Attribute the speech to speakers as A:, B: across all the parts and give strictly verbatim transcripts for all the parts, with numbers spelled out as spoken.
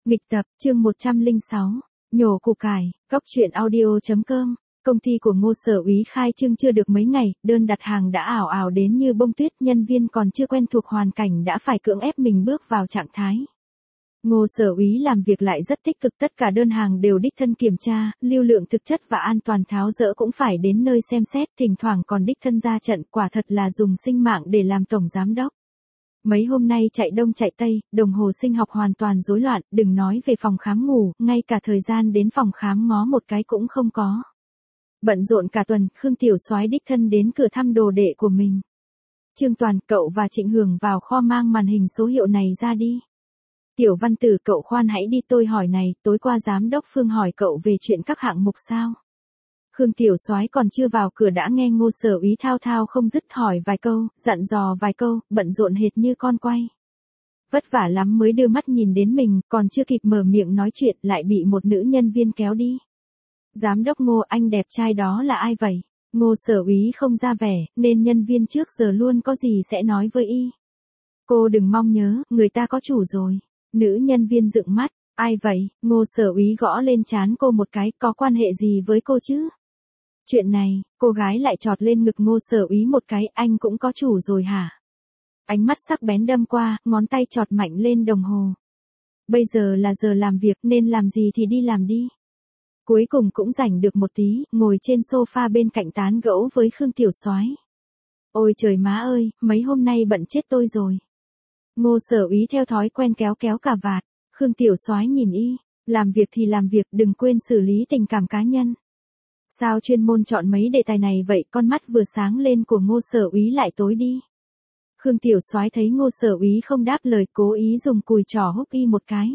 A: Nghịch tập, chương một trăm lẻ sáu, nhổ củ cải, góc truyện audio chấm com. Công ty của Ngô Sở Úy khai trương chưa được mấy ngày, đơn đặt hàng đã ảo ảo đến như bông tuyết, nhân viên còn chưa quen thuộc hoàn cảnh đã phải cưỡng ép mình bước vào trạng thái. Ngô Sở Úy làm việc lại rất tích cực, tất cả đơn hàng đều đích thân kiểm tra, lưu lượng thực chất và an toàn tháo dỡ cũng phải đến nơi xem xét, thỉnh thoảng còn đích thân ra trận, quả thật là dùng sinh mạng để làm tổng giám đốc. Mấy hôm nay chạy đông chạy tây, đồng hồ sinh học hoàn toàn rối loạn, đừng nói về phòng khám ngủ, ngay cả thời gian đến phòng khám ngó một cái cũng không có. Bận rộn cả tuần, Khương Tiểu Soái đích thân đến cửa thăm đồ đệ của mình. Trương Toàn, cậu và Trịnh Hưởng vào kho mang màn hình số hiệu này ra đi. Tiểu Văn Tử, cậu khoan hãy đi, tôi hỏi này, tối qua giám đốc Phương hỏi cậu về chuyện các hạng mục sao? Khương Tiểu Soái còn chưa vào cửa đã nghe Ngô Sở Úy thao thao không dứt hỏi vài câu, dặn dò vài câu, bận rộn hệt như con quay. Vất vả lắm mới đưa mắt nhìn đến mình, còn chưa kịp mở miệng nói chuyện lại bị một nữ nhân viên kéo đi. Giám đốc Ngô, anh đẹp trai đó là ai vậy? Ngô Sở Úy không ra vẻ, nên nhân viên trước giờ luôn có gì sẽ nói với y. Cô đừng mong nhớ, người ta có chủ rồi. Nữ nhân viên dựng mắt, ai vậy? Ngô Sở Úy gõ lên trán cô một cái, có quan hệ gì với cô chứ? Chuyện này, cô gái lại chọt lên ngực Ngô Sở Úy một cái, anh cũng có chủ rồi hả? Ánh mắt sắc bén đâm qua, ngón tay chọt mạnh lên đồng hồ. Bây giờ là giờ làm việc nên làm gì thì đi làm đi. Cuối cùng cũng rảnh được một tí, ngồi trên sofa bên cạnh tán gẫu với Khương Tiểu Soái. Ôi trời má ơi, mấy hôm nay bận chết tôi rồi. Ngô Sở Úy theo thói quen kéo kéo cà vạt, Khương Tiểu Soái nhìn y, làm việc thì làm việc, đừng quên xử lý tình cảm cá nhân. Sao chuyên môn chọn mấy đề tài này vậy, con mắt vừa sáng lên của Ngô Sở Úy lại tối đi. Khương Tiểu Soái thấy Ngô Sở Úy không đáp lời, cố ý dùng cùi trỏ húc y một cái.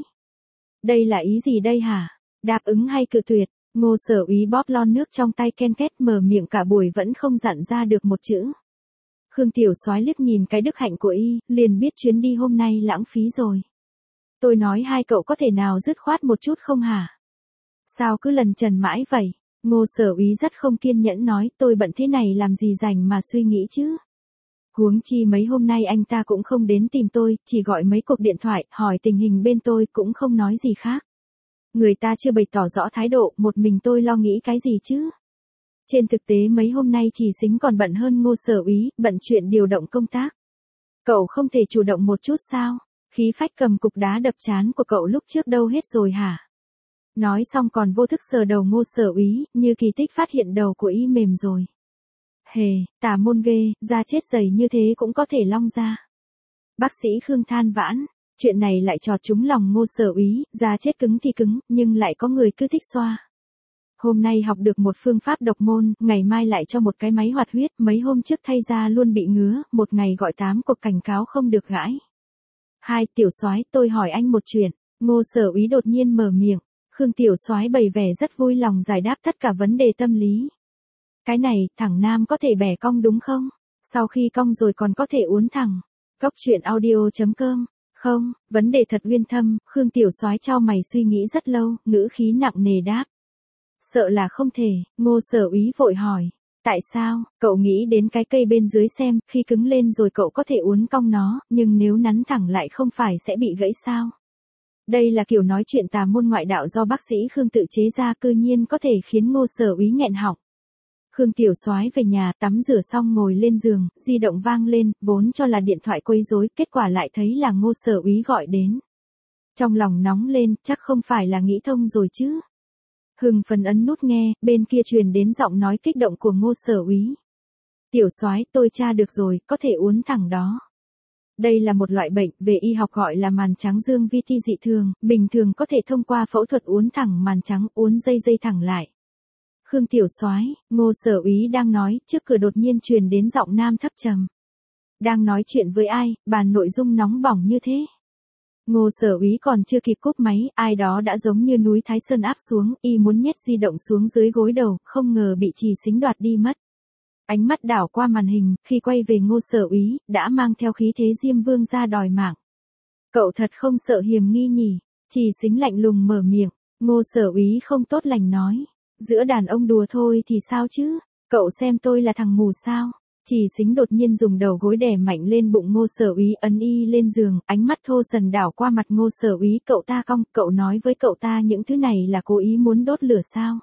A: Đây là ý gì đây hả? Đáp ứng hay cự tuyệt? Ngô Sở Úy bóp lon nước trong tay ken két, mở miệng cả buổi vẫn không dặn ra được một chữ. Khương Tiểu Soái liếc nhìn cái đức hạnh của y, liền biết chuyến đi hôm nay lãng phí rồi. Tôi nói hai cậu có thể nào dứt khoát một chút không hả? Sao cứ lần trần mãi vậy? Ngô Sở Úy rất không kiên nhẫn nói, tôi bận thế này làm gì rảnh mà suy nghĩ chứ. Huống chi mấy hôm nay anh ta cũng không đến tìm tôi, chỉ gọi mấy cuộc điện thoại, hỏi tình hình bên tôi, cũng không nói gì khác. Người ta chưa bày tỏ rõ thái độ, một mình tôi lo nghĩ cái gì chứ. Trên thực tế mấy hôm nay Chỉ Sính còn bận hơn Ngô Sở Úy, bận chuyện điều động công tác. Cậu không thể chủ động một chút sao? Khí phách cầm cục đá đập trán của cậu lúc trước đâu hết rồi hả? Nói xong còn vô thức sờ đầu Ngô Sở Úy, như kỳ tích phát hiện đầu của y mềm rồi. Hề, tà môn ghê, da chết dày như thế cũng có thể long ra. Bác sĩ Khương than vãn, chuyện này lại chọt trúng lòng Ngô Sở Úy, da chết cứng thì cứng, nhưng lại có người cứ thích xoa. Hôm nay học được một phương pháp độc môn, ngày mai lại cho một cái máy hoạt huyết, mấy hôm trước thay da luôn bị ngứa, một ngày gọi tám cuộc cảnh cáo không được gãi. Hai, Tiểu Soái, tôi hỏi anh một chuyện. Ngô Sở Úy đột nhiên mở miệng. Khương Tiểu Soái bày vẻ rất vui lòng giải đáp tất cả vấn đề tâm lý. Cái này, thẳng nam có thể bẻ cong đúng không? Sau khi cong rồi còn có thể uốn thẳng. Góc truyện audio chấm com. Không, vấn đề thật uyên thâm, Khương Tiểu Soái chau mày suy nghĩ rất lâu, ngữ khí nặng nề đáp. Sợ là không thể, Ngô Sở Úy vội hỏi. Tại sao? Cậu nghĩ đến cái cây bên dưới xem, khi cứng lên rồi cậu có thể uốn cong nó, nhưng nếu nắn thẳng lại không phải sẽ bị gãy sao? Đây là kiểu nói chuyện tà môn ngoại đạo do bác sĩ Khương tự chế ra, cư nhiên có thể khiến Ngô Sở Úy nghẹn họng. Khương Tiểu Soái về nhà tắm rửa xong ngồi lên giường, di động vang lên, vốn cho là điện thoại quấy rối, kết quả lại thấy là Ngô Sở Úy gọi đến. Trong lòng nóng lên, chắc không phải là nghĩ thông rồi chứ. Hưng phấn ấn nút nghe, bên kia truyền đến giọng nói kích động của Ngô Sở Úy. Tiểu Soái, tôi tra được rồi, có thể uốn thẳng đó. Đây là một loại bệnh, về y học gọi là màn trắng dương vi ti dị thường, bình thường có thể thông qua phẫu thuật uốn thẳng màn trắng, uốn dây dây thẳng lại. Khương Tiểu Soái, Ngô Sở Úy đang nói, trước cửa đột nhiên truyền đến giọng nam thấp trầm. Đang nói chuyện với ai, bàn nội dung nóng bỏng như thế. Ngô Sở Úy còn chưa kịp cúp máy, ai đó đã giống như núi Thái Sơn áp xuống, y muốn nhét di động xuống dưới gối đầu, không ngờ bị Chỉ Sính đoạt đi mất. Ánh mắt đảo qua màn hình, khi quay về Ngô Sở Úy, đã mang theo khí thế Diêm Vương ra đòi mạng. Cậu thật không sợ hiểm nghi nhỉ? Chỉ Sính lạnh lùng mở miệng. Ngô Sở Úy không tốt lành nói. Giữa đàn ông đùa thôi thì sao chứ? Cậu xem tôi là thằng mù sao? Trì Xính đột nhiên dùng đầu gối đè mạnh lên bụng Ngô Sở Úy, ấn y lên giường, ánh mắt thô sần đảo qua mặt Ngô Sở Úy, cậu ta cong, cậu nói với cậu ta những thứ này là cố ý muốn đốt lửa sao?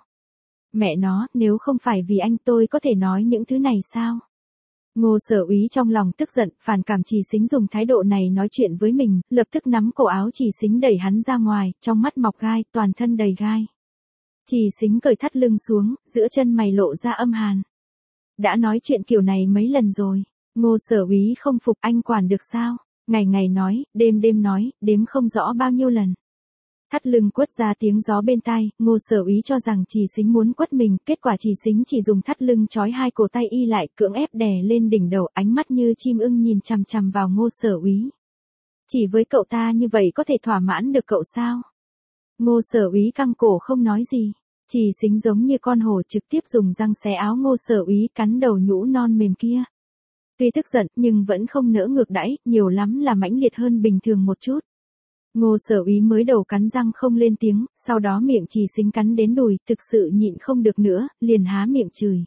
A: Mẹ nó, nếu không phải vì anh tôi có thể nói những thứ này sao? Ngô Sở Úy trong lòng tức giận, phản cảm Trì Xính dùng thái độ này nói chuyện với mình, lập tức nắm cổ áo Trì Xính đẩy hắn ra ngoài, trong mắt mọc gai, toàn thân đầy gai. Trì Xính cởi thắt lưng xuống, giữa chân mày lộ ra âm hàn. Đã nói chuyện kiểu này mấy lần rồi. Ngô Sở Úy không phục, anh quản được sao? Ngày ngày nói, đêm đêm nói, đếm không rõ bao nhiêu lần. Thắt lưng quất ra tiếng gió bên tai, Ngô Sở Úy cho rằng Trì Xính muốn quất mình, kết quả Trì Xính chỉ dùng thắt lưng trói hai cổ tay y lại, cưỡng ép đè lên đỉnh đầu, ánh mắt như chim ưng nhìn chằm chằm vào Ngô Sở Úy. Chỉ với cậu ta như vậy có thể thỏa mãn được cậu sao? Ngô Sở Úy căng cổ không nói gì. Trì Xính giống như con hổ trực tiếp dùng răng xé áo Ngô Sở Úy, cắn đầu nhũ non mềm kia. Tuy tức giận nhưng vẫn không nỡ ngược đãi, nhiều lắm là mãnh liệt hơn bình thường một chút. Ngô Sở Úy mới đầu cắn răng không lên tiếng, sau đó miệng Trì Xính cắn đến đùi, thực sự nhịn không được nữa, liền há miệng chửi.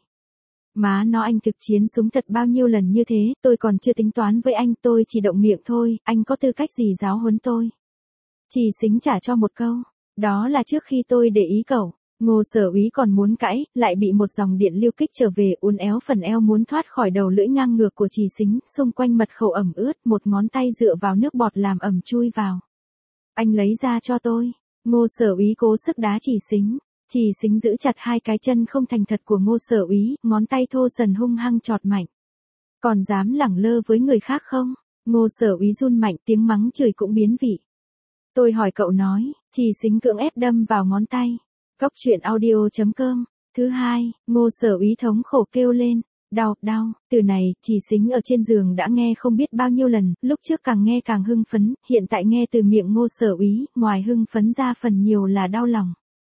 A: Má nó, anh thực chiến súng thật bao nhiêu lần như thế, tôi còn chưa tính toán với anh, tôi chỉ động miệng thôi, anh có tư cách gì giáo huấn tôi? Trì Xính trả cho một câu, đó là trước khi tôi để ý cậu. Ngô Sở Úy còn muốn cãi, lại bị một dòng điện lưu kích trở về, uốn éo phần eo muốn thoát khỏi đầu lưỡi ngang ngược của Trì Xính, xung quanh mật khẩu ẩm ướt, một ngón tay dựa vào nước bọt làm ẩm chui vào. Anh lấy ra cho tôi. Ngô Sở Úy cố sức đá Trì Xính. Trì Xính giữ chặt hai cái chân không thành thật của Ngô Sở Úy, ngón tay thô sần hung hăng chọt mạnh. Còn dám lẳng lơ với người khác không? Ngô Sở Úy run mạnh, tiếng mắng chửi cũng biến vị. Tôi hỏi cậu nói, Trì Xính cưỡng ép đâm vào ngón tay. Góc truyện audio chấm com. Thứ hai, Ngô Sở Úy thống khổ kêu lên. Đau, đau, từ này, Trì Xính ở trên giường đã nghe không biết bao nhiêu lần, lúc trước càng nghe càng hưng phấn, hiện tại nghe từ miệng Ngô Sở Úy, ngoài hưng phấn ra phần nhiều là đau lòng.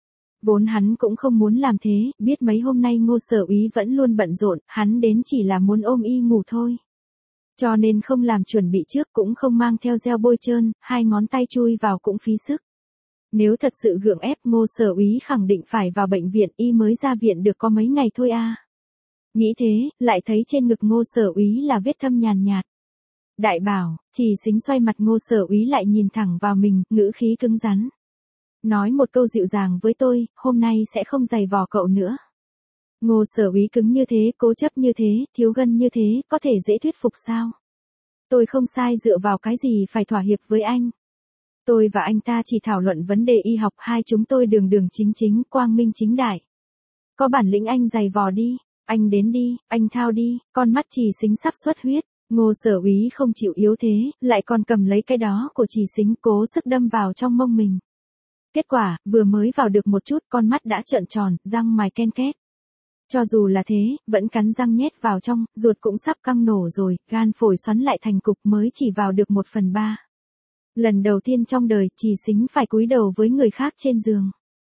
A: Vốn hắn cũng không muốn làm thế, biết mấy hôm nay Ngô Sở Úy vẫn luôn bận rộn, hắn đến chỉ là muốn ôm y ngủ thôi. Cho nên không làm chuẩn bị trước, cũng không mang theo gel bôi trơn, hai ngón tay chui vào cũng phí sức. Nếu thật sự gượng ép, Ngô Sở Úy khẳng định phải vào bệnh viện, y mới ra viện được có mấy ngày thôi à. Nghĩ thế, lại thấy trên ngực Ngô Sở Úy là vết thâm nhàn nhạt. Đại bảo, Trì Xính xoay mặt Ngô Sở Úy lại nhìn thẳng vào mình, ngữ khí cứng rắn. Nói một câu dịu dàng với tôi, hôm nay sẽ không giày vò cậu nữa. Ngô Sở Úy cứng như thế, cố chấp như thế, thiếu gân như thế, có thể dễ thuyết phục sao? Tôi không sai, dựa vào cái gì phải thỏa hiệp với anh? Tôi và anh ta chỉ thảo luận vấn đề y học, hai chúng tôi đường đường chính chính, quang minh chính đại. Có bản lĩnh anh giày vò đi, anh đến đi, anh thao đi, con mắt Trì Xính sắp xuất huyết. Ngô Sở Úy không chịu yếu thế, lại còn cầm lấy cái đó của Trì Xính cố sức đâm vào trong mông mình. Kết quả, vừa mới vào được một chút, con mắt đã trợn tròn, răng mài ken két. Cho dù là thế, vẫn cắn răng nhét vào trong, ruột cũng sắp căng nổ rồi, gan phổi xoắn lại thành cục, mới chỉ vào được một phần ba. Lần đầu tiên trong đời, Trì Xính phải cúi đầu với người khác trên giường.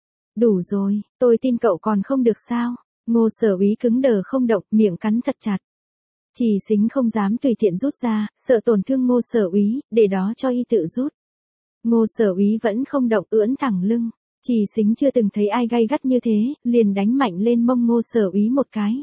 A: Đủ rồi, tôi tin cậu còn không được sao? Ngô Sở Úy cứng đờ không động, miệng cắn thật chặt. Trì Xính không dám tùy tiện rút ra, sợ tổn thương Ngô Sở Úy, để đó cho y tự rút. Ngô Sở Úy vẫn không động, ưỡn thẳng lưng. Trì Xính chưa từng thấy ai gay gắt như thế, liền đánh mạnh lên mông Ngô Sở Úy một cái.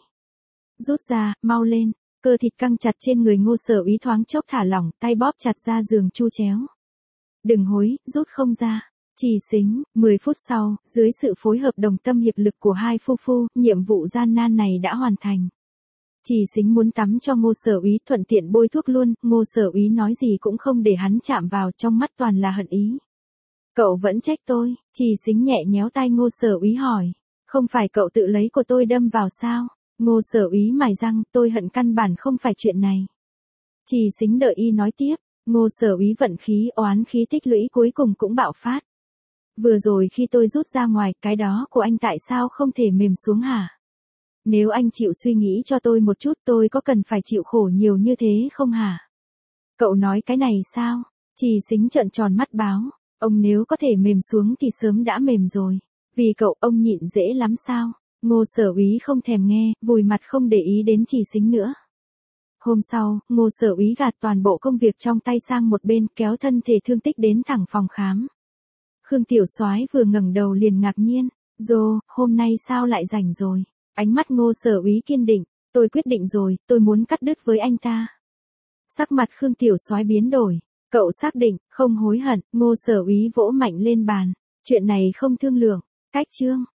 A: Rút ra, mau lên. Cơ thịt căng chặt trên người Ngô Sở Úy thoáng chốc thả lỏng, tay bóp chặt ra giường chu chéo. Đừng hối, rút không ra. Trì Xính, mười phút sau, dưới sự phối hợp đồng tâm hiệp lực của hai phu phu, nhiệm vụ gian nan này đã hoàn thành. Trì Xính muốn tắm cho Ngô Sở Úy, thuận tiện bôi thuốc luôn, Ngô Sở Úy nói gì cũng không để hắn chạm vào, trong mắt toàn là hận ý. Cậu vẫn trách tôi? Trì Xính nhẹ nhéo tay Ngô Sở Úy hỏi. Không phải cậu tự lấy của tôi đâm vào sao? Ngô Sở Úy mài răng, tôi hận căn bản không phải chuyện này. Trì Xính đợi y nói tiếp. Ngô Sở Úy vận khí, oán khí tích lũy cuối cùng cũng bạo phát. Vừa rồi khi tôi rút ra ngoài, cái đó của anh tại sao không thể mềm xuống hả? Nếu anh chịu suy nghĩ cho tôi một chút, tôi có cần phải chịu khổ nhiều như thế không hả? Cậu nói cái này sao? Trì Xính trợn tròn mắt báo. Ông nếu có thể mềm xuống thì sớm đã mềm rồi. Vì cậu, ông nhịn dễ lắm sao? Ngô Sở Úy không thèm nghe, vùi mặt không để ý đến Trì Xính nữa. Hôm sau, Ngô Sở Úy gạt toàn bộ công việc trong tay sang một bên, kéo thân thể thương tích đến thẳng phòng khám. Khương Tiểu Soái vừa ngẩng đầu liền ngạc nhiên. Dô, hôm nay sao lại rảnh rồi? Ánh mắt Ngô Sở Úy kiên định. Tôi quyết định rồi, tôi muốn cắt đứt với anh ta. Sắc mặt Khương Tiểu Soái biến đổi. Cậu xác định, không hối hận, Ngô Sở Úy vỗ mạnh lên bàn. Chuyện này không thương lượng. Cách chương.